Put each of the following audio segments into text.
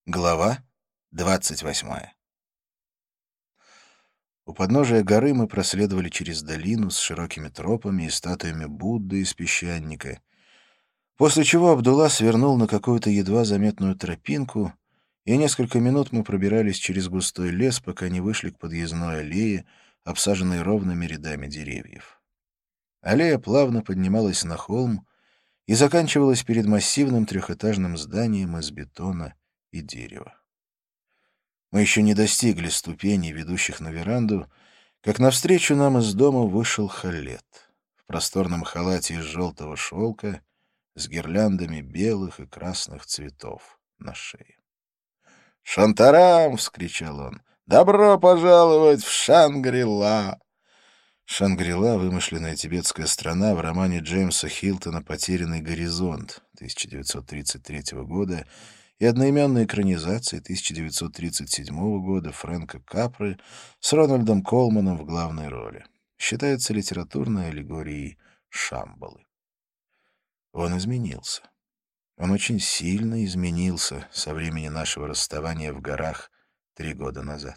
Глава 28. У подножия горы мы проследовали через долину с широкими тропами и статуями Будды из песчаника, после чего Абдулла свернул на какую-то едва заметную тропинку, и несколько минут мы пробирались через густой лес, пока не вышли к подъездной аллее, обсаженной ровными рядами деревьев. Аллея плавно поднималась на холм и заканчивалась перед массивным трехэтажным зданием из бетона и дерева. Мы еще не достигли ступеней, ведущих на веранду, как навстречу нам из дома вышел Халед в просторном халате из желтого шелка с гирляндами белых и красных цветов на шее. «Шантарам!» — вскричал он. «Добро пожаловать в Шангри-Ла!» Шангри-Ла — вымышленная тибетская страна в романе Джеймса Хилтона «Потерянный горизонт» 1933 года и одноименной экранизации 1937 года Фрэнка Капры с Рональдом Колманом в главной роли. Считается литературной аллегорией Шамбалы. Он изменился. Он очень сильно изменился со времени нашего расставания в горах 3 года назад.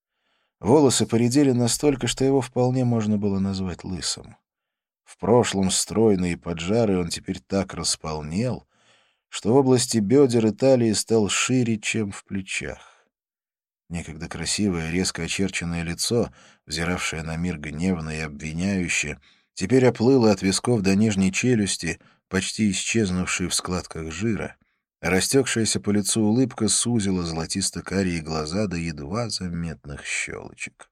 Волосы поредели настолько, что его вполне можно было назвать лысым. В прошлом стройный и поджарый он теперь так располнел, что в области бедер и талии стал шире, чем в плечах. Некогда красивое, резко очерченное лицо, взиравшее на мир гневно и обвиняюще, теперь оплыло от висков до нижней челюсти, почти исчезнувшей в складках жира. Растекшаяся по лицу улыбка сузила золотисто-карие глаза до едва заметных щелочек.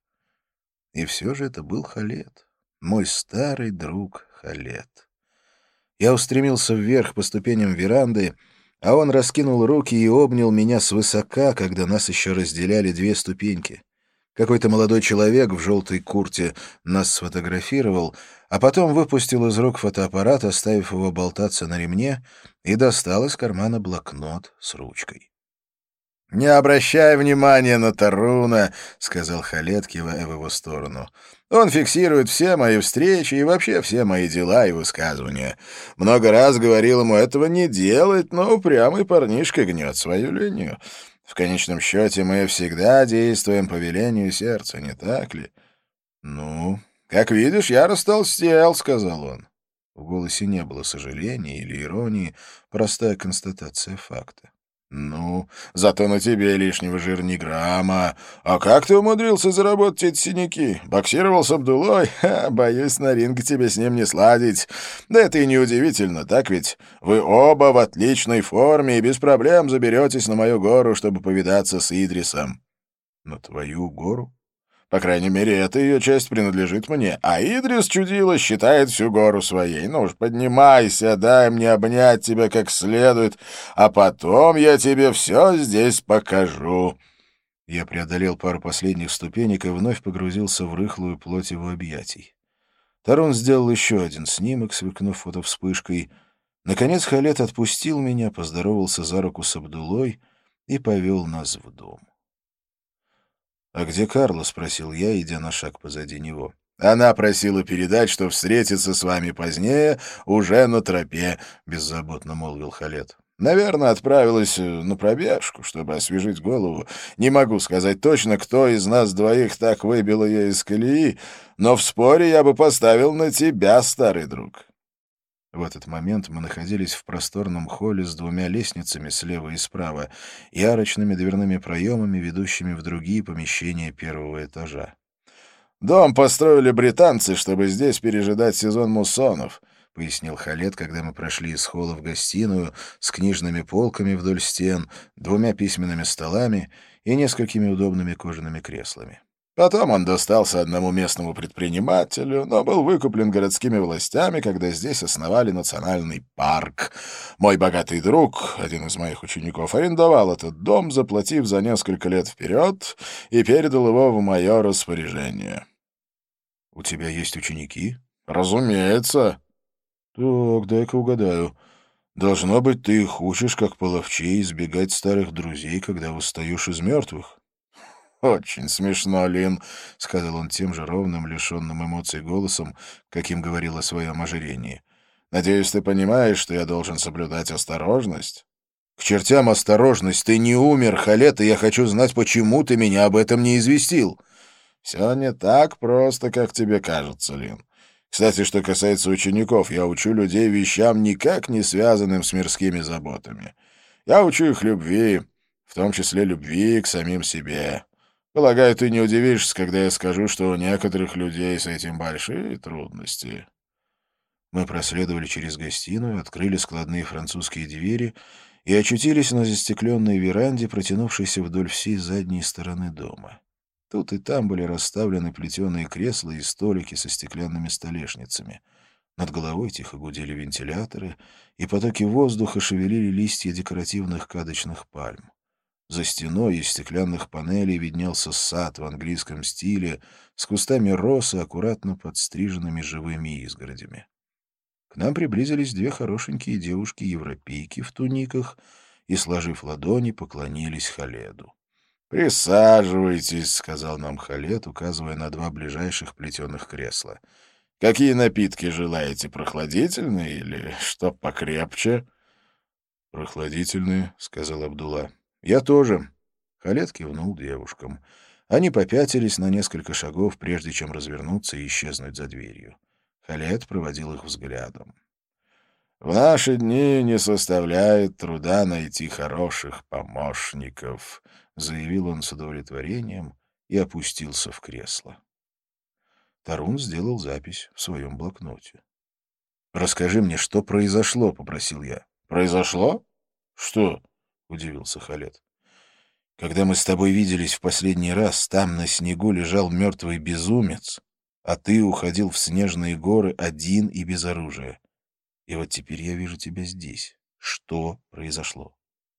И все же это был Халед, мой старый друг Халед. Я устремился вверх по ступеням веранды, а он раскинул руки и обнял меня свысока, когда нас еще разделяли 2 ступеньки. Какой-то молодой человек в желтой куртке нас сфотографировал, а потом выпустил из рук фотоаппарат, оставив его болтаться на ремне, и достал из кармана блокнот с ручкой. «Не обращай внимания на Таруна», — сказал Халед, кивая в его сторону. «Он фиксирует все мои встречи и вообще все мои дела и высказывания. Много раз говорил ему этого не делать, но упрямый парнишка гнет свою линию. В конечном счете мы всегда действуем по велению сердца, не так ли?» «Ну, как видишь, я растолстел», — сказал он. В голосе не было сожаления или иронии, простая констатация факта. «Ну, зато на тебе лишнего жира ни грамма. А как ты умудрился заработать эти синяки? Боксировал с Абдулой? Ха, боюсь, на ринге тебе с ним не сладить. Да это и неудивительно, так ведь? Вы оба в отличной форме и без проблем заберетесь на мою гору, чтобы повидаться с Идрисом». «На твою гору?» «По крайней мере, эта ее часть принадлежит мне, а Идрис, чудило, считает всю гору своей. Ну уж поднимайся, дай мне обнять тебя как следует, а потом я тебе все здесь покажу». Я преодолел пару последних ступенек и вновь погрузился в рыхлую плоть его объятий. Тарун сделал еще один снимок, сверкнув фотовспышкой. Наконец Халед отпустил меня, поздоровался за руку с Абдулой и повел нас в дом. «А где Карла?» — спросил я, идя на шаг позади него. «Она просила передать, что встретится с вами позднее, уже на тропе», — беззаботно молвил Халед. «Наверное, отправилась на пробежку, чтобы освежить голову. Не могу сказать точно, кто из нас двоих так выбил ее из колеи, но в споре я бы поставил на тебя, старый друг». В этот момент мы находились в просторном холле с 2 лестницами слева и справа и арочными дверными проемами, ведущими в другие помещения первого этажа. «Дом построили британцы, чтобы здесь пережидать сезон муссонов», — пояснил Халед, когда мы прошли из холла в гостиную с книжными полками вдоль стен, 2 письменными столами и несколькими удобными кожаными креслами. Потом он достался одному местному предпринимателю, но был выкуплен городскими властями, когда здесь основали национальный парк. Мой богатый друг, один из моих учеников, арендовал этот дом, заплатив за несколько лет вперед, и передал его в мое распоряжение. — У тебя есть ученики? — Разумеется. — Так, дай-ка угадаю. Должно быть, ты их учишь, как половчей, избегать старых друзей, когда восстаешь из мертвых. «Очень смешно, Лин», — сказал он тем же ровным, лишенным эмоций голосом, каким говорил о своем ожирении. «Надеюсь, ты понимаешь, что я должен соблюдать осторожность?» К чертям осторожность, ты не умер, Халет, и я хочу знать, почему ты меня об этом не известил. Все не так просто, как тебе кажется, Лин. Кстати, что касается учеников, я учу людей вещам, никак не связанным с мирскими заботами. Я учу их любви, в том числе любви к самим себе. Полагаю, ты не удивишься, когда я скажу, что у некоторых людей с этим большие трудности. Мы проследовали через гостиную, открыли складные французские двери и очутились на застекленной веранде, протянувшейся вдоль всей задней стороны дома. Тут и там были расставлены плетеные кресла и столики со стеклянными столешницами. Над головой тихо гудели вентиляторы, и потоки воздуха шевелили листья декоративных кадочных пальм. За стеной из стеклянных панелей виднелся сад в английском стиле с кустами роз и аккуратно подстриженными живыми изгородями. К нам приблизились две хорошенькие девушки-европейки в туниках и, сложив ладони, поклонились Халеду. «Присаживайтесь», — сказал нам Халед, указывая на два ближайших плетеных кресла. «Какие напитки желаете, прохладительные или что покрепче?» «Прохладительные», — сказал Абдулла. «Я тоже». Халед кивнул девушкам. Они попятились на несколько шагов, прежде чем развернуться и исчезнуть за дверью. Халед проводил их взглядом. «В наши дни не составляет труда найти хороших помощников», — заявил он с удовлетворением и опустился в кресло. Тарун сделал запись в своем блокноте. «Расскажи мне, что произошло», — попросил я. «Произошло? Что?» — удивился Халед. «Когда мы с тобой виделись в последний раз, там на снегу лежал мертвый безумец, а ты уходил в снежные горы один и без оружия. И вот теперь я вижу тебя здесь. Что произошло?»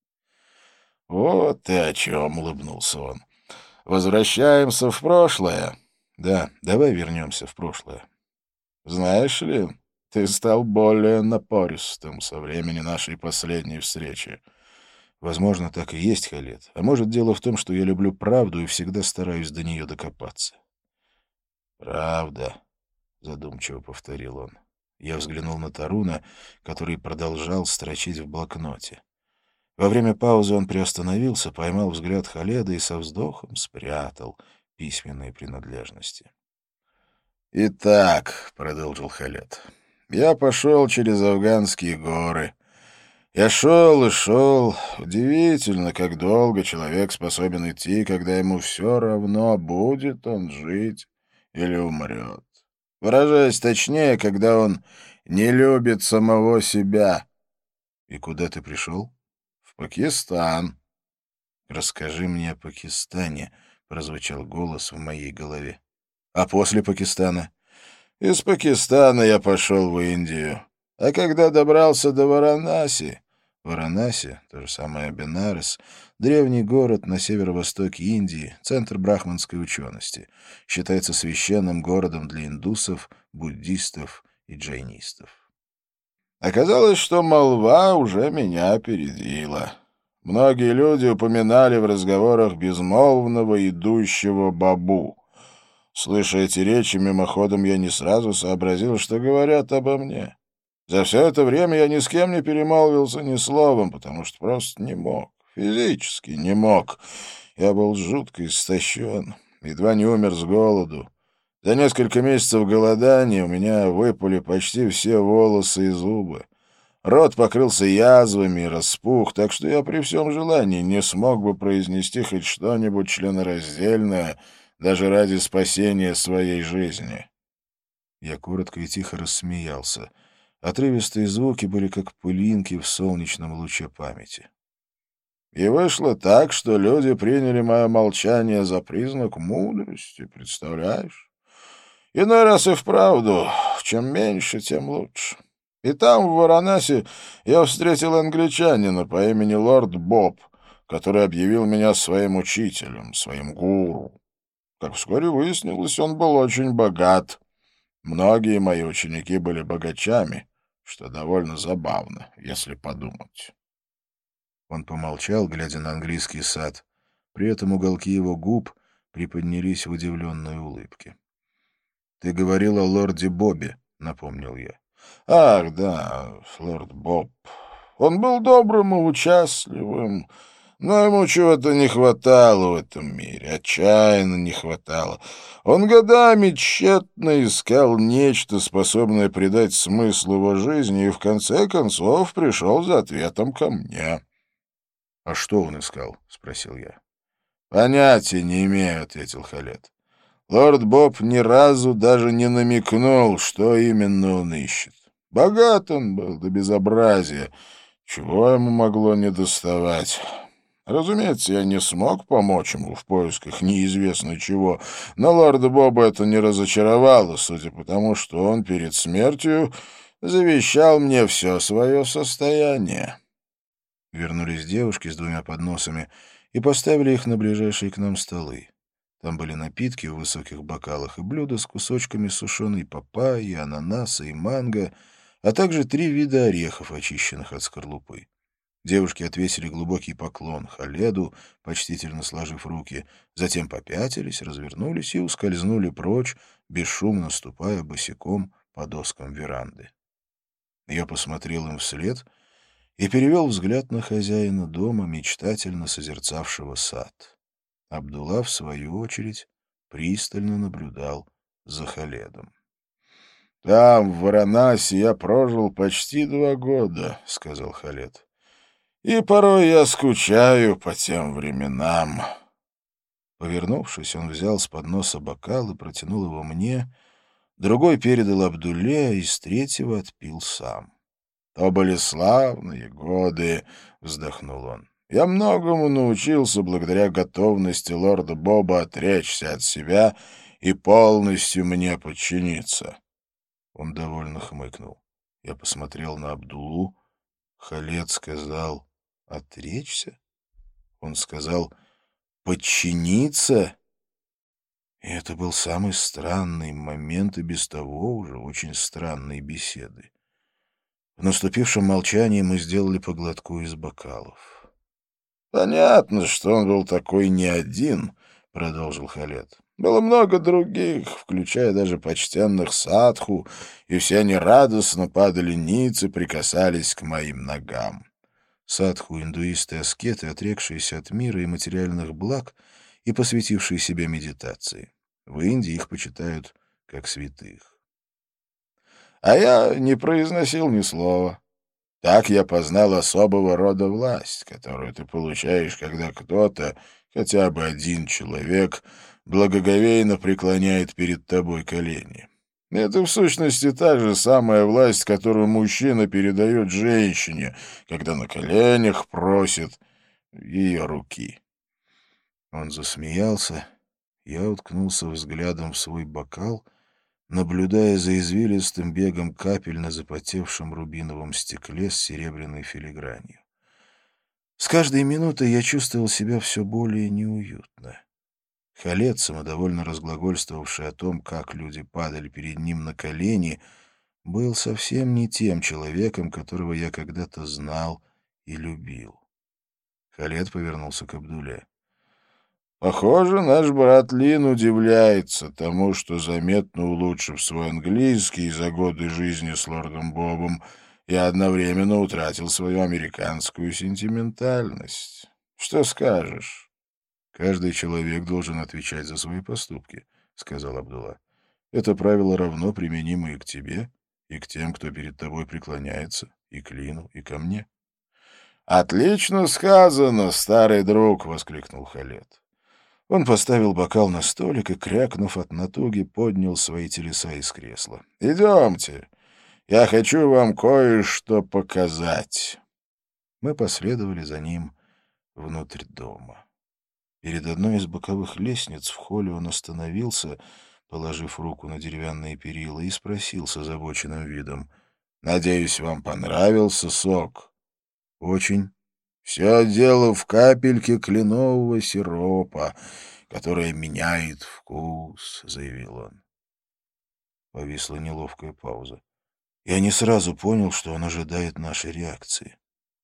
«Вот ты о чем», — улыбнулся он. «Возвращаемся в прошлое». «Да, давай вернемся в прошлое». «Знаешь ли, ты стал более напористым со времени нашей последней встречи». «Возможно, так и есть, Халед. А может, дело в том, что я люблю правду и всегда стараюсь до нее докопаться». «Правда», — задумчиво повторил он. Я взглянул на Таруна, который продолжал строчить в блокноте. Во время паузы он приостановился, поймал взгляд Халеда и со вздохом спрятал письменные принадлежности. «Итак», — продолжил Халед, — «я пошел через афганские горы. Я шел и шел. Удивительно, как долго человек способен идти, когда ему все равно, будет он жить или умрет. Выражаясь точнее, когда он не любит самого себя». «И куда ты пришел?» «В Пакистан». «Расскажи мне о Пакистане», — прозвучал голос в моей голове. «А после Пакистана?» «Из Пакистана я пошел в Индию. А когда добрался до Варанаси...» Варанаси, то же самое Бенарес, древний город на северо-востоке Индии, центр брахманской учености, считается священным городом для индусов, буддистов и джайнистов. Оказалось, что молва уже меня опередила. Многие люди упоминали в разговорах безмолвного идущего бабу. Слыша эти речи, мимоходом я не сразу сообразил, что говорят обо мне. За все это время я ни с кем не перемолвился ни словом, потому что просто не мог, физически не мог. Я был жутко истощен, едва не умер с голоду. За несколько месяцев голодания у меня выпали почти все волосы и зубы. Рот покрылся язвами и распух, так что я при всем желании не смог бы произнести хоть что-нибудь членораздельное, даже ради спасения своей жизни. Я коротко и тихо рассмеялся. Отрывистые звуки были как пылинки в солнечном луче памяти. И вышло так, что люди приняли мое молчание за признак мудрости, представляешь? Иной раз и вправду, чем меньше, тем лучше. И там, в Варанаси, я встретил англичанина по имени лорд Боб, который объявил меня своим учителем, своим гуру. Как вскоре выяснилось, он был очень богат. Многие мои ученики были богачами, что довольно забавно, если подумать. Он помолчал, глядя на английский сад. При этом уголки его губ приподнялись в удивленной улыбке. «Ты говорил о лорде Бобе», — напомнил я. Ах, да, лорд Боб. Он был добрым и участливым, но ему чего-то не хватало в этом мире, отчаянно не хватало. Он годами тщетно искал нечто, способное придать смысл его жизни, и в конце концов пришел за ответом ко мне. — А что он искал? — спросил я. — Понятия не имею, — ответил Халет. Лорд Боб ни разу даже не намекнул, что именно он ищет. Богат он был до безобразия. Чего ему могло недоставать? Разумеется, я не смог помочь ему в поисках неизвестно чего, но лорда Боба это не разочаровало, судя по тому, что он перед смертью завещал мне все свое состояние. Вернулись девушки с двумя подносами и поставили их на ближайшие к нам столы. Там были напитки в высоких бокалах и блюда с кусочками сушеной папайи, ананаса и манго, а также 3 вида орехов, очищенных от скорлупы. Девушки отвесили глубокий поклон Халеду, почтительно сложив руки, затем попятились, развернулись и ускользнули прочь, бесшумно ступая босиком по доскам веранды. Я посмотрел им вслед и перевел взгляд на хозяина дома, мечтательно созерцавшего сад. Абдулла, в свою очередь, пристально наблюдал за Халедом. «Там, в Варанаси, я прожил почти 2 года», — сказал Халед. «И порой я скучаю по тем временам». Повернувшись, он взял с подноса бокал и протянул его мне, другой передал Абдулле, а из третьего отпил сам. «То были славные годы», — вздохнул он. «Я многому научился благодаря готовности лорда Боба отречься от себя и полностью мне подчиниться». Он довольно хмыкнул. Я посмотрел на Абдуллу. Халед сказал «отречься». Он сказал «подчиниться». И это был самый странный момент и без того уже очень странной беседы. В наступившем молчании мы сделали по глотку из бокалов. «Понятно, что он был такой не один», — продолжил Халед. «Было много других, включая даже почтенных садху, и все они радостно падали ниц и прикасались к моим ногам». Садху — индуисты-аскеты, отрекшиеся от мира и материальных благ и посвятившие себя медитации. В Индии их почитают как святых. А я не произносил ни слова. Так я познал особого рода власть, которую ты получаешь, когда кто-то, хотя бы один человек, благоговейно преклоняет перед тобой колени. Это, в сущности, та же самая власть, которую мужчина передает женщине, когда на коленях просит ее руки. Он засмеялся. Я уткнулся взглядом в свой бокал, наблюдая за извилистым бегом капель на запотевшем рубиновом стекле с серебряной филигранью. С каждой минутой я чувствовал себя все более неуютно. Халед, самодовольно разглагольствовавший о том, как люди падали перед ним на колени, был совсем не тем человеком, которого я когда-то знал и любил. Халед повернулся к Абдулле. Похоже, наш брат Лин удивляется тому, что, заметно улучшив свой английский за годы жизни с лордом Бобом, я одновременно утратил свою американскую сентиментальность. Что скажешь? «Каждый человек должен отвечать за свои поступки», — сказал Абдулла. «Это правило равно применимо и к тебе, и к тем, кто перед тобой преклоняется, и к Лину, и ко мне». «Отлично сказано, старый друг!» — воскликнул Халед. Он поставил бокал на столик и, крякнув от натуги, поднял свои телеса из кресла. «Идемте, я хочу вам кое-что показать». Мы последовали за ним внутрь дома. Перед одной из боковых лестниц в холле он остановился, положив руку на деревянные перила, и спросил с озабоченным видом: «Надеюсь, вам понравился сок?» «Очень». «Все дело в капельке кленового сиропа, которая меняет вкус», — заявил он. Повисла неловкая пауза. Я не сразу понял, что он ожидает нашей реакции.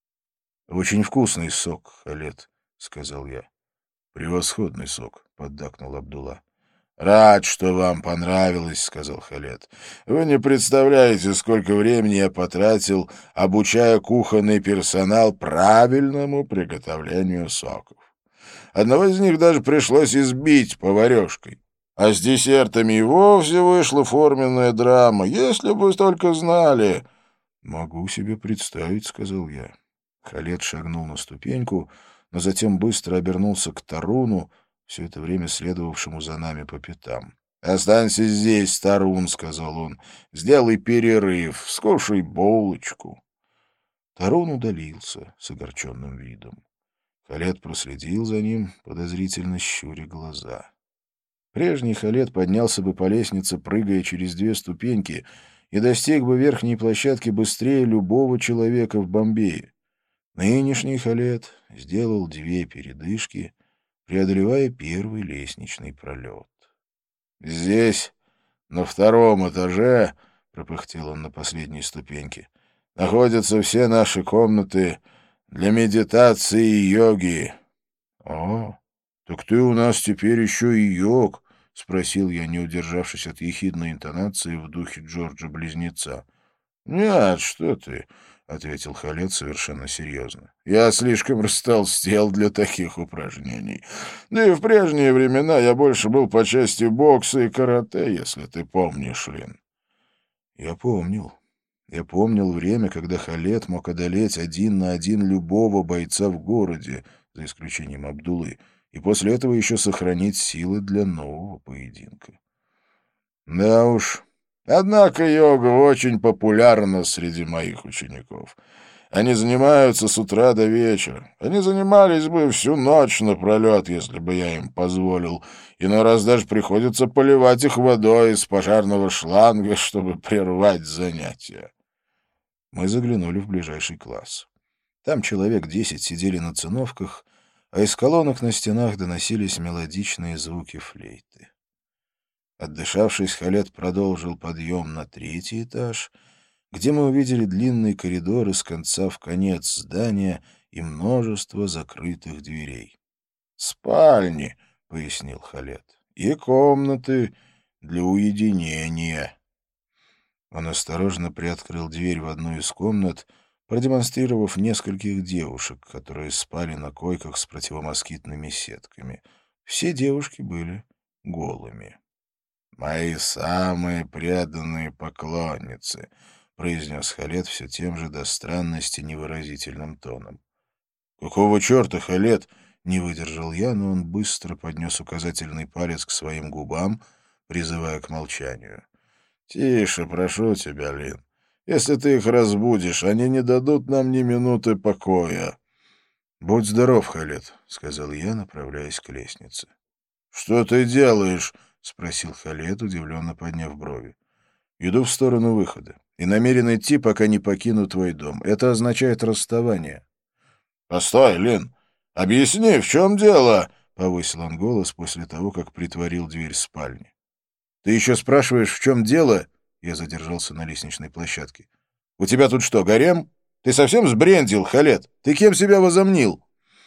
«Очень вкусный сок, Халед», — сказал я. «Превосходный сок», — поддакнул Абдулла. «Рад, что вам понравилось», — сказал Халед. «Вы не представляете, сколько времени я потратил, обучая кухонный персонал правильному приготовлению соков. Одного из них даже пришлось избить поварешкой. А с десертами и вовсе вышла форменная драма, если бы вы только знали». «Могу себе представить», — сказал я. Халед шагнул на ступеньку, но затем быстро обернулся к Таруну, все это время следовавшему за нами по пятам. «Останься здесь, Тарун», — сказал он. «Сделай перерыв, скушай булочку». Тарун удалился с огорченным видом. Халед проследил за ним, подозрительно щуря глаза. Прежний Халед поднялся бы по лестнице, прыгая через 2 ступеньки, и достиг бы верхней площадки быстрее любого человека в Бомбее. Нынешний Халед сделал 2 передышки, преодолевая первый лестничный пролет. «Здесь, на 2-м этаже, — пропыхтел он на последней ступеньке, — находятся все наши комнаты для медитации и йоги». «О, так ты у нас теперь еще и йог?» — спросил я, не удержавшись от ехидной интонации в духе Джорджа-близнеца. «Нет, что ты», — ответил Халед совершенно серьезно. «Я слишком растолстел для таких упражнений. Да и в прежние времена я больше был по части бокса и карате, если ты помнишь, Лин». Я помнил. Я помнил время, когда Халед мог одолеть 1 на 1 любого бойца в городе, за исключением Абдуллы, и после этого еще сохранить силы для нового поединка. Да уж. Однако йога очень популярна среди моих учеников. Они занимаются с утра до вечера. Они занимались бы всю ночь напролет, если бы я им позволил. Иной раз даже приходится поливать их водой из пожарного шланга, чтобы прервать занятия. Мы заглянули в ближайший класс. Там человек 10 сидели на циновках, а из колонок на стенах доносились мелодичные звуки флейты. Отдышавшись, Халед продолжил подъем на 3-й этаж, где мы увидели длинный коридор из конца в конец здания и множество закрытых дверей. «Спальни», — пояснил Халед, — «и комнаты для уединения». Он осторожно приоткрыл дверь в одну из комнат, продемонстрировав нескольких девушек, которые спали на койках с противомоскитными сетками. Все девушки были голыми. «Мои самые преданные поклонницы», — произнес Халед все тем же до странности невыразительным тоном. «Какого черта, Халед?» — не выдержал я, но он быстро поднес указательный палец к своим губам, призывая к молчанию. «Тише, прошу тебя, Лин. Если ты их разбудишь, они не дадут нам ни минуты покоя». «Будь здоров, Халед», — сказал я, направляясь к лестнице. «Что ты делаешь?» — спросил Халед, удивленно подняв брови. «Иду в сторону выхода и намерен идти, пока не покину твой дом. Это означает расставание». «Постой, Лин. Объясни, в чем дело?» — повысил он голос после того, как притворил дверь спальни. «Ты еще спрашиваешь, в чем дело?» Я задержался на лестничной площадке. «У тебя тут что, гарем? Ты совсем сбрендил, Халед? Ты кем себя возомнил?»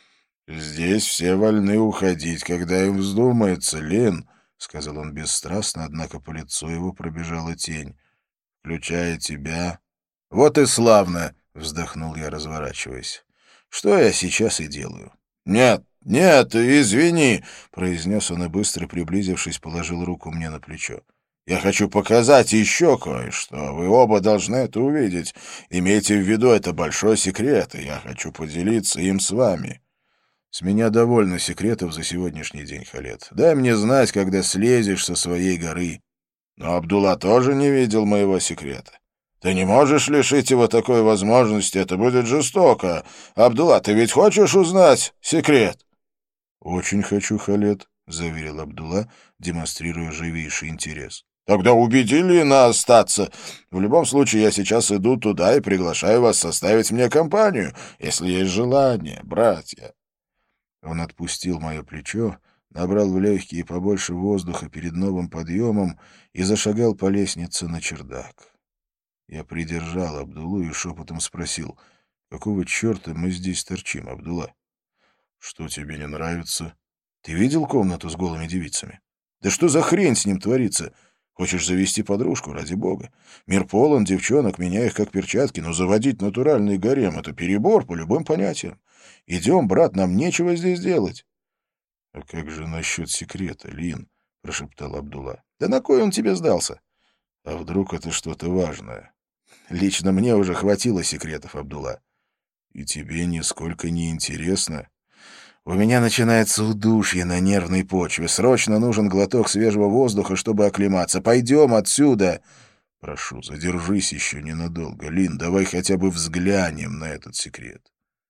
«Здесь все вольны уходить, когда им вздумается, Лин», — сказал он бесстрастно, однако по лицу его пробежала тень. «Включая тебя». «Вот и славно!» — вздохнул я, разворачиваясь. «Что я сейчас и делаю?» «Нет, нет, извини», — произнес он и, быстро приблизившись, положил руку мне на плечо. «Я хочу показать еще кое-что. Вы оба должны это увидеть. Имейте в виду, это большой секрет, и я хочу поделиться им с вами». «С меня довольно секретов за сегодняшний день, Халед. Дай мне знать, когда слезешь со своей горы». «Но Абдулла тоже не видел моего секрета. Ты не можешь лишить его такой возможности, это будет жестоко. Абдулла, ты ведь хочешь узнать секрет?» «Очень хочу, Халед», — заверил Абдулла, демонстрируя живейший интерес. «Тогда убеди Лина остаться. В любом случае, я сейчас иду туда и приглашаю вас составить мне компанию, если есть желание, братья». Он отпустил мое плечо, набрал в легкие побольше воздуха перед новым подъемом и зашагал по лестнице на чердак. Я придержал Абдуллу и шепотом спросил, «Какого черта мы здесь торчим, Абдулла?» «Что тебе не нравится? Ты видел комнату с голыми девицами?» Да что за хрень с ним творится? Хочешь завести подружку, ради бога? Мир полон девчонок, меняй их как перчатки, но заводить натуральный гарем — это перебор по любым понятиям. Идем, брат, нам нечего здесь делать. — А как же насчет секрета, Лин? — прошептал Абдулла. — Да на кой он тебе сдался? — А вдруг это что-то важное? — Лично мне уже хватило секретов, Абдулла. — И тебе нисколько не интересно? У меня начинается удушье на нервной почве. Срочно нужен глоток свежего воздуха, чтобы оклематься. Пойдем отсюда. Прошу, задержись еще ненадолго. Лин, давай хотя бы взглянем на этот секрет.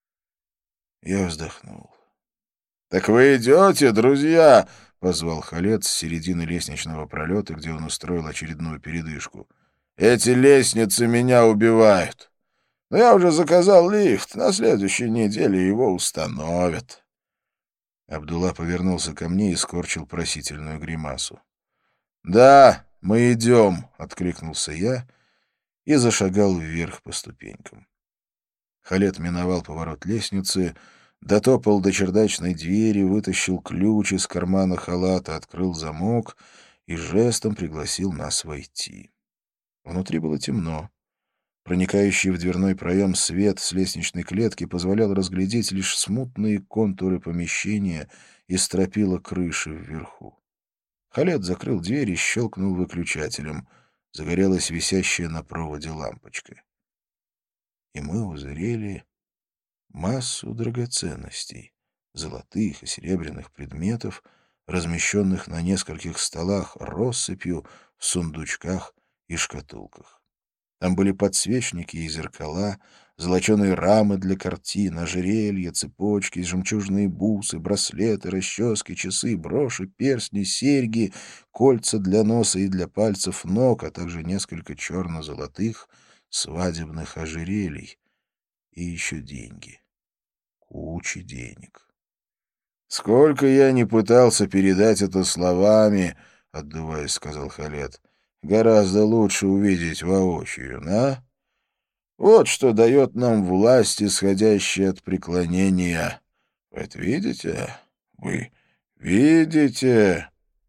Я вздохнул. — Так вы идете, друзья? — позвал Халед с середины лестничного пролета, где он устроил очередную передышку. — Эти лестницы меня убивают. Но я уже заказал лифт. На следующей неделе его установят. Абдулла повернулся ко мне и скорчил просительную гримасу. «Да, мы идем», — откликнулся я и зашагал вверх по ступенькам. Халед миновал поворот лестницы, дотопал до чердачной двери, вытащил ключ из кармана халата, открыл замок и жестом пригласил нас войти. Внутри было темно. Проникающий в дверной проем свет с лестничной клетки позволял разглядеть лишь смутные контуры помещения и стропила крыши вверху. Халед закрыл дверь и щелкнул выключателем. Загорелась висящая на проводе лампочка. И мы узрели массу драгоценностей, золотых и серебряных предметов, размещенных на нескольких столах россыпью в сундучках и шкатулках. Там были подсвечники и зеркала, золоченые рамы для картин, ожерелья, цепочки, жемчужные бусы, браслеты, расчески, часы, броши, перстни, серьги, кольца для носа и для пальцев ног, а также несколько черно-золотых свадебных ожерелий. И еще деньги. Куча денег. «Сколько я не пытался передать это словами, — отдуваясь, сказал Халед, — гораздо лучше увидеть воочию, да? Вот что дает нам власть, исходящая от преклонения. Вы это видите? Вы видите?»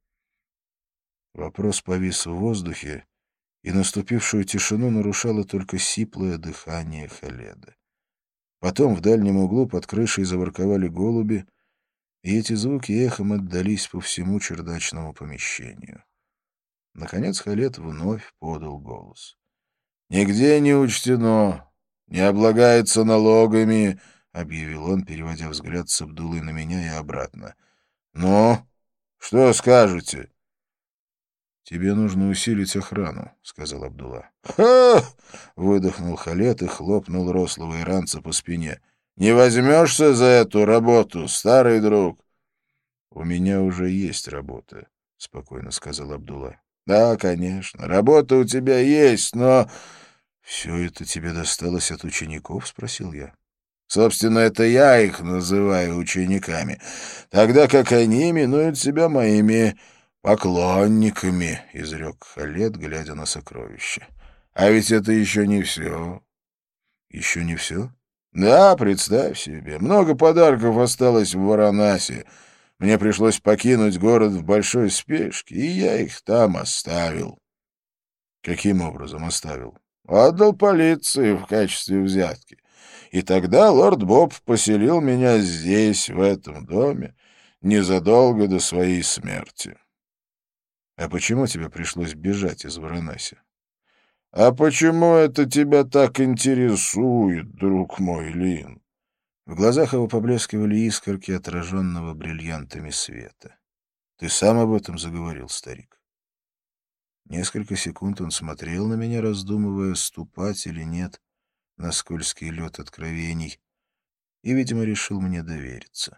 Вопрос повис в воздухе, и наступившую тишину нарушало только сиплое дыхание Халеда. Потом в дальнем углу под крышей заворковали голуби, и эти звуки эхом отдались по всему чердачному помещению. Наконец Халед вновь подал голос. «Нигде не учтено, не облагается налогами», — объявил он, переводя взгляд с Абдуллы на меня и обратно. «Ну, что скажете?» «Тебе нужно усилить охрану», — сказал Абдулла. «Ха!» — выдохнул Халед и хлопнул рослого иранца по спине. «Не возьмешься за эту работу, старый друг?» «У меня уже есть работа», — спокойно сказал Абдулла. «Да, конечно, работа у тебя есть, но...» «Все это тебе досталось от учеников?» — спросил я. «Собственно, это я их называю учениками, тогда как они именуют себя моими поклонниками», — изрек Халед, глядя на сокровища. «А ведь это еще не все». «Еще не все?» «Да, представь себе, много подарков осталось в Варанаси. Мне пришлось покинуть город в большой спешке, и я их там оставил». «Каким образом оставил?» «Отдал полиции в качестве взятки. И тогда лорд Боб поселил меня здесь, в этом доме, незадолго до своей смерти». «А почему тебе пришлось бежать из Варанаси?» «А почему это тебя так интересует, друг мой Лин?» В глазах его поблескивали искорки отраженного бриллиантами света. «Ты сам об этом заговорил, старик». Несколько секунд он смотрел на меня, раздумывая, ступать или нет на скользкий лед откровений, и, видимо, решил мне довериться.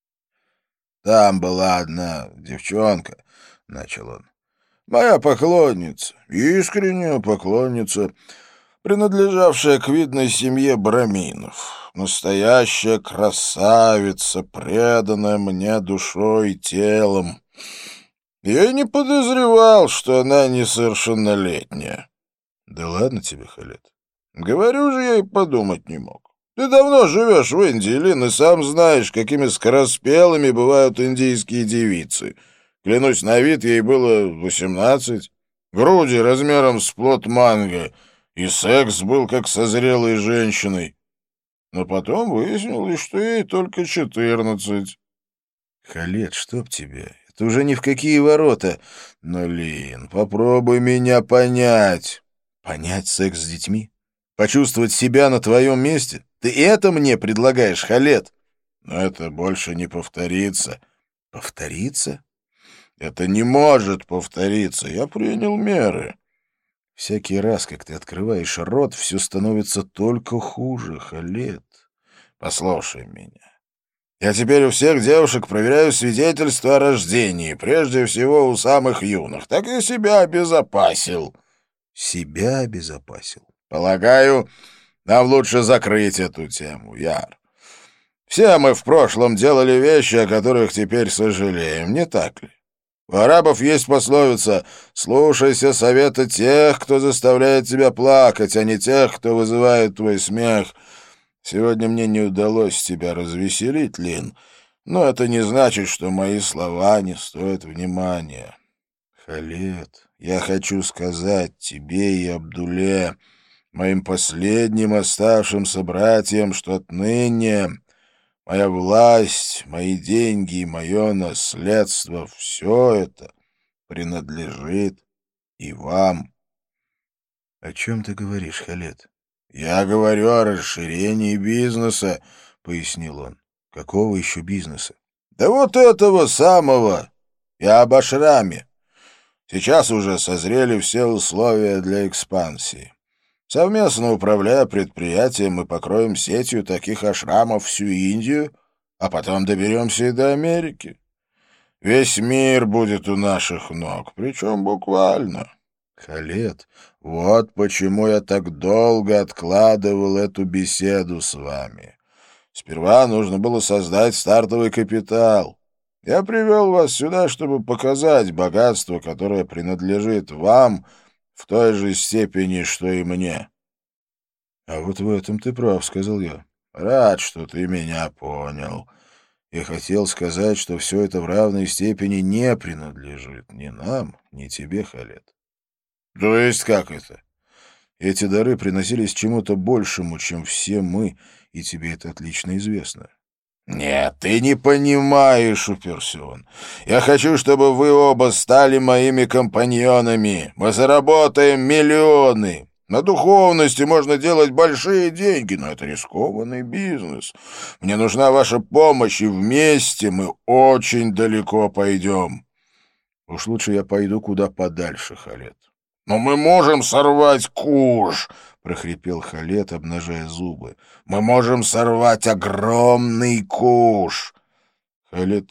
«Там была одна девчонка», — начал он. «Моя поклонница, искренняя поклонница, принадлежавшая к видной семье браминов. Настоящая красавица, преданная мне душой и телом. Я не подозревал, что она несовершеннолетняя». «Да ладно тебе, Халед». «Говорю же, я и подумать не мог. Ты давно живешь в Индии, Лин, и сам знаешь, какими скороспелыми бывают индийские девицы. Клянусь, на вид ей было 18, груди размером с плод манго, и секс был как со зрелой женщиной. Но потом выяснилось, что ей только 14. Халед, чтоб тебя. Это уже ни в какие ворота. Но, Лин, попробуй меня понять. Понять секс с детьми? Почувствовать себя на твоем месте? Ты это мне предлагаешь, Халед? Но это больше не повторится. Повториться? Это не может повториться. Я принял меры. Всякий раз, как ты открываешь рот, все становится только хуже, Халед. Послушай меня. Я теперь у всех девушек проверяю свидетельство о рождении, прежде всего у самых юных. Так и себя обезопасил. Себя обезопасил. Полагаю, нам лучше закрыть эту тему, Яр. Все мы в прошлом делали вещи, о которых теперь сожалеем, не так ли? У арабов есть пословица «Слушайся совета тех, кто заставляет тебя плакать, а не тех, кто вызывает твой смех». Сегодня мне не удалось тебя развеселить, Лин, но это не значит, что мои слова не стоят внимания. Халед, Я хочу сказать тебе и Абдуле, моим последним оставшимся братьям, что отныне моя власть, мои деньги и мое наследство — все это принадлежит и вам. — о чем ты говоришь, Халед? — Я говорю о расширении бизнеса, — пояснил он. — Какого еще бизнеса? — Да вот этого самого. Я об ашраме. Сейчас уже созрели все условия для экспансии. Совместно управляя предприятием, мы покроем сетью таких ашрамов всю Индию, а потом доберемся и до Америки. Весь мир будет у наших ног, причем буквально. Халед, Вот почему я так долго откладывал эту беседу с вами. Сперва нужно было создать стартовый капитал. Я привел вас сюда, чтобы показать богатство, которое принадлежит вам в той же степени, что и мне. — а вот в этом ты прав, — сказал я. — Рад, что ты меня понял. Я хотел сказать, что все это в равной степени не принадлежит ни нам, ни тебе, Халед. — То есть как это? Эти дары приносились чему-то большему, чем все мы, и тебе это отлично известно. — Нет, ты не понимаешь, — уперся он. — Я хочу, чтобы вы оба стали моими компаньонами. Мы заработаем миллионы. На духовности можно делать большие деньги, но это рискованный бизнес. Мне нужна ваша помощь, и вместе мы очень далеко пойдем. Уж лучше я пойду куда подальше, Халед. — Но мы можем сорвать куш, — прохрипел Халед, обнажая зубы. — Мы можем сорвать огромный куш. — Халед,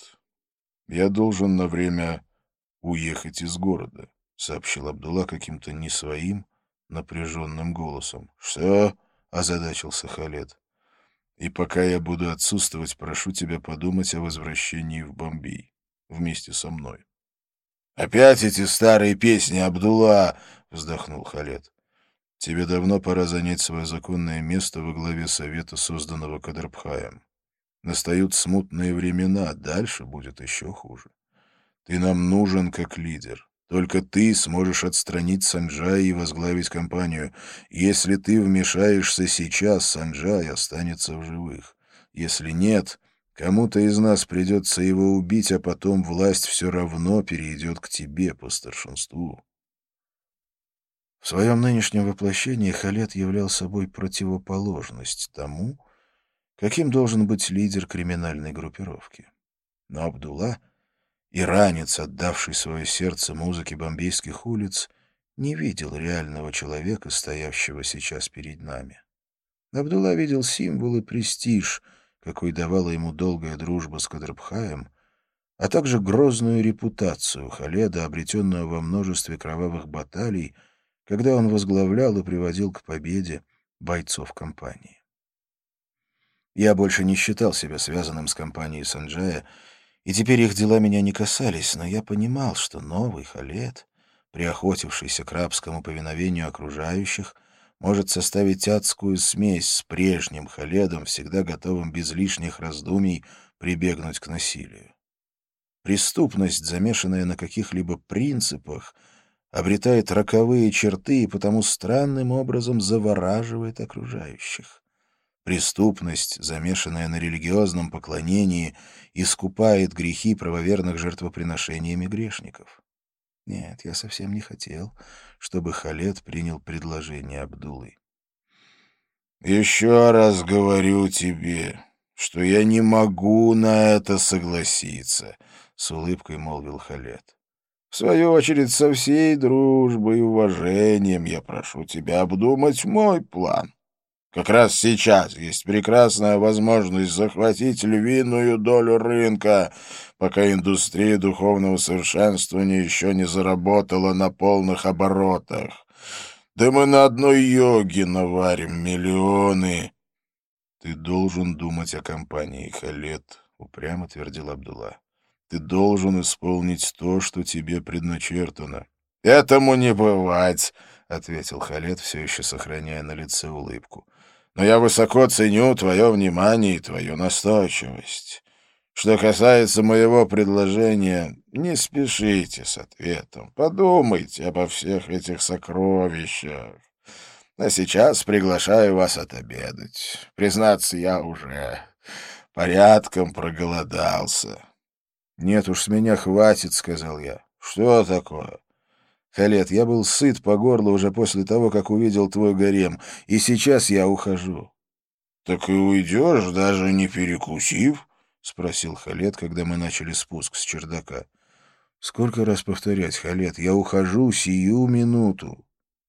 я должен на время уехать из города, — сообщил Абдулла каким-то не своим, напряженным голосом. — Что? — озадачился Халед. — И пока я буду отсутствовать, прошу тебя подумать о возвращении в Бомбей вместе со мной. — Опять эти старые песни, Абдулла! — вздохнул Халед. — Тебе давно пора занять свое законное место во главе совета, созданного Кадрбхаем. Настают смутные времена, дальше будет еще хуже. Ты нам нужен как лидер. Только ты сможешь отстранить Санджая и возглавить компанию. Если ты вмешаешься сейчас, Санджай останется в живых. Если нет, кому-то из нас придется его убить, а потом власть все равно перейдет к тебе по старшинству. В своем нынешнем воплощении Халед являл собой противоположность тому, каким должен быть лидер криминальной группировки. Но Абдулла, иранец, отдавший свое сердце музыке бомбейских улиц, не видел реального человека, стоявшего сейчас перед нами. Абдулла видел символ и престиж, какой давала ему долгая дружба с Кадрбхаем, а также грозную репутацию Халеда, обретенную во множестве кровавых баталий, когда он возглавлял и приводил к победе бойцов компании. Я больше не считал себя связанным с компанией Санджая, и теперь их дела меня не касались, но я понимал, что новый Халед, приохотившийся к рабскому повиновению окружающих, может составить адскую смесь с прежним Халедом, всегда готовым без лишних раздумий прибегнуть к насилию. Преступность, замешанная на каких-либо принципах, обретает роковые черты и потому странным образом завораживает окружающих. Преступность, замешанная на религиозном поклонении, искупает грехи правоверных жертвоприношениями грешников. Нет, я совсем не хотел, чтобы Халед принял предложение Абдуллы. «Еще раз говорю тебе, что я не могу на это согласиться», — с улыбкой молвил Халед. «В свою очередь, со всей дружбой и уважением я прошу тебя обдумать мой план. Как раз сейчас есть прекрасная возможность захватить львиную долю рынка, пока индустрия духовного совершенствования еще не заработала на полных оборотах. Да мы на одной йоге наварим миллионы». «Ты должен думать о компании, Халед», — упрямо твердил Абдулла. «Ты должен исполнить то, что тебе предначертано». «Этому не бывать», — ответил Халед, все еще сохраняя на лице улыбку. «но я высоко ценю твое внимание и твою настойчивость. Что касается моего предложения, не спешите с ответом. Подумайте обо всех этих сокровищах. А сейчас приглашаю вас отобедать. Признаться, я уже порядком проголодался». «Нет уж, с меня хватит», — сказал я. «Что такое?» «Халед, я был сыт по горло уже после того, как увидел твой гарем, и сейчас я ухожу». «Так и уйдешь, даже не перекусив?» — спросил Халед, когда мы начали спуск с чердака. «Сколько раз повторять, Халед, я ухожу сию минуту».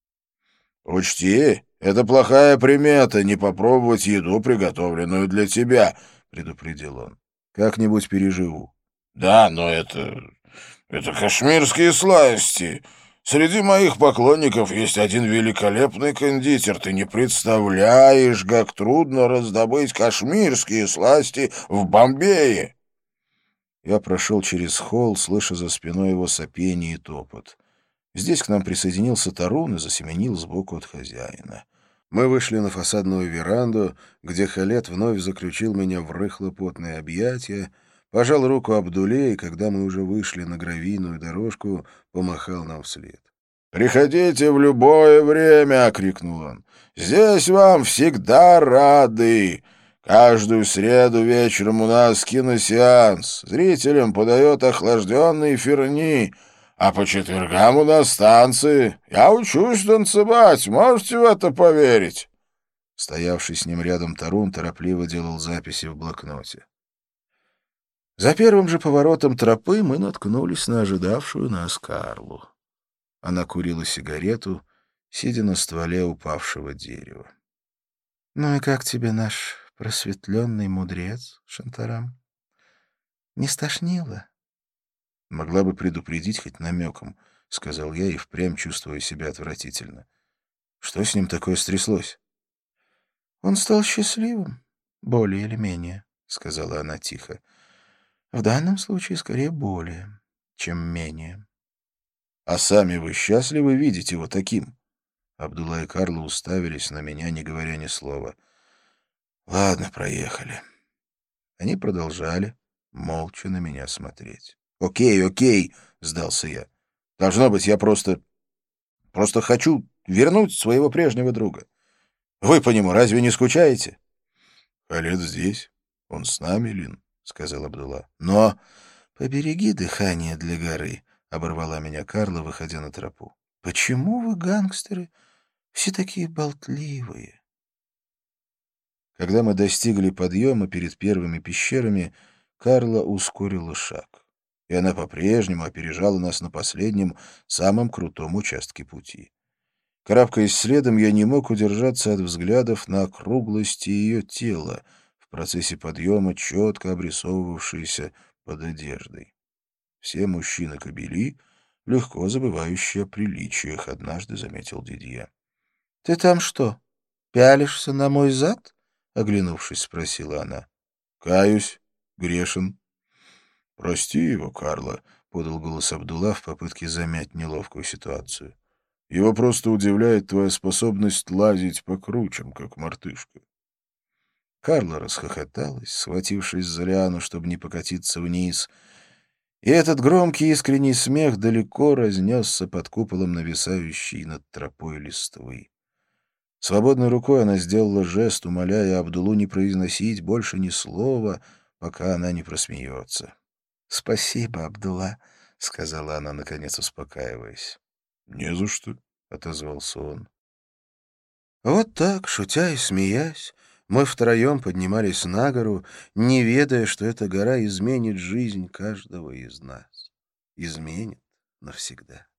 «Учти, это плохая примета — не попробовать еду, приготовленную для тебя», — предупредил он. «Как-нибудь переживу». «Да, но это кашмирские сласти. Среди моих поклонников есть один великолепный кондитер. Ты не представляешь, как трудно раздобыть кашмирские сласти в Бомбее». Я прошел через холл, слыша за спиной его сопение и топот. Здесь к нам присоединился Тарун и засеменил сбоку от хозяина. Мы вышли на фасадную веранду, где Халед вновь заключил меня в рыхло-потные объятия, пожал руку Абдуле, и когда мы уже вышли на гравийную дорожку, помахал нам вслед. «Приходите в любое время!» — крикнул он. «Здесь вам всегда рады! Каждую среду вечером у нас киносеанс. Зрителям подает охлажденные ферни, а по четвергам у нас танцы. Я учусь танцевать, можете в это поверить?» Стоявший с ним рядом Тарун торопливо делал записи в блокноте. За первым же поворотом тропы мы наткнулись на ожидавшую нас Карлу. Она курила сигарету, сидя на стволе упавшего дерева. — Ну и как тебе наш просветленный мудрец, Шантарам? Не стошнило? — Могла бы предупредить хоть намеком, — сказал я и впрямь чувствуя себя отвратительно. — Что с ним такое стряслось? — Он стал счастливым, более или менее, — сказала она тихо. — В данном случае скорее более, чем менее. — А сами вы счастливы видеть его таким? Абдулла и Карло уставились на меня, не говоря ни слова. — Ладно, проехали. Они продолжали молча на меня смотреть. — Окей, окей, — сдался я. — Должно быть, я просто хочу вернуть своего прежнего друга. Вы по нему разве не скучаете? — Халед здесь. Он с нами, Лин, — сказал Абдулла. — Но... — Побереги дыхание для горы, — оборвала меня Карла, выходя на тропу. — Почему вы, гангстеры, все такие болтливые? Когда мы достигли подъема перед первыми пещерами, Карла ускорила шаг, и она по-прежнему опережала нас на последнем, самом крутом участке пути. Карабкаясь следом, я не мог удержаться от взглядов на округлости ее тела, в процессе подъема четко обрисовывавшиеся под одеждой. Все мужчины Кабили, легко забывающие о приличиях, однажды заметил Дидье. — Ты там что, пялишься на мой зад? — оглянувшись, спросила она. — Каюсь, грешен. — Прости его, Карла, — подал голос Абдулла в попытке замять неловкую ситуацию. — Его просто удивляет твоя способность лазить по кручам, как мартышка. Карла расхохоталась, схватившись за лиану, чтобы не покатиться вниз, И этот громкий искренний смех далеко разнесся под куполом нависающей над тропой листвы. Свободной рукой она сделала жест, умоляя Абдулу не произносить больше ни слова, пока она не просмеется. — Спасибо, Абдулла, — сказала она, наконец успокаиваясь. — Не за что, — отозвался он. Вот так, шутя и смеясь, мы втроем поднимались на гору, не ведая, что эта гора изменит жизнь каждого из нас. Изменит навсегда.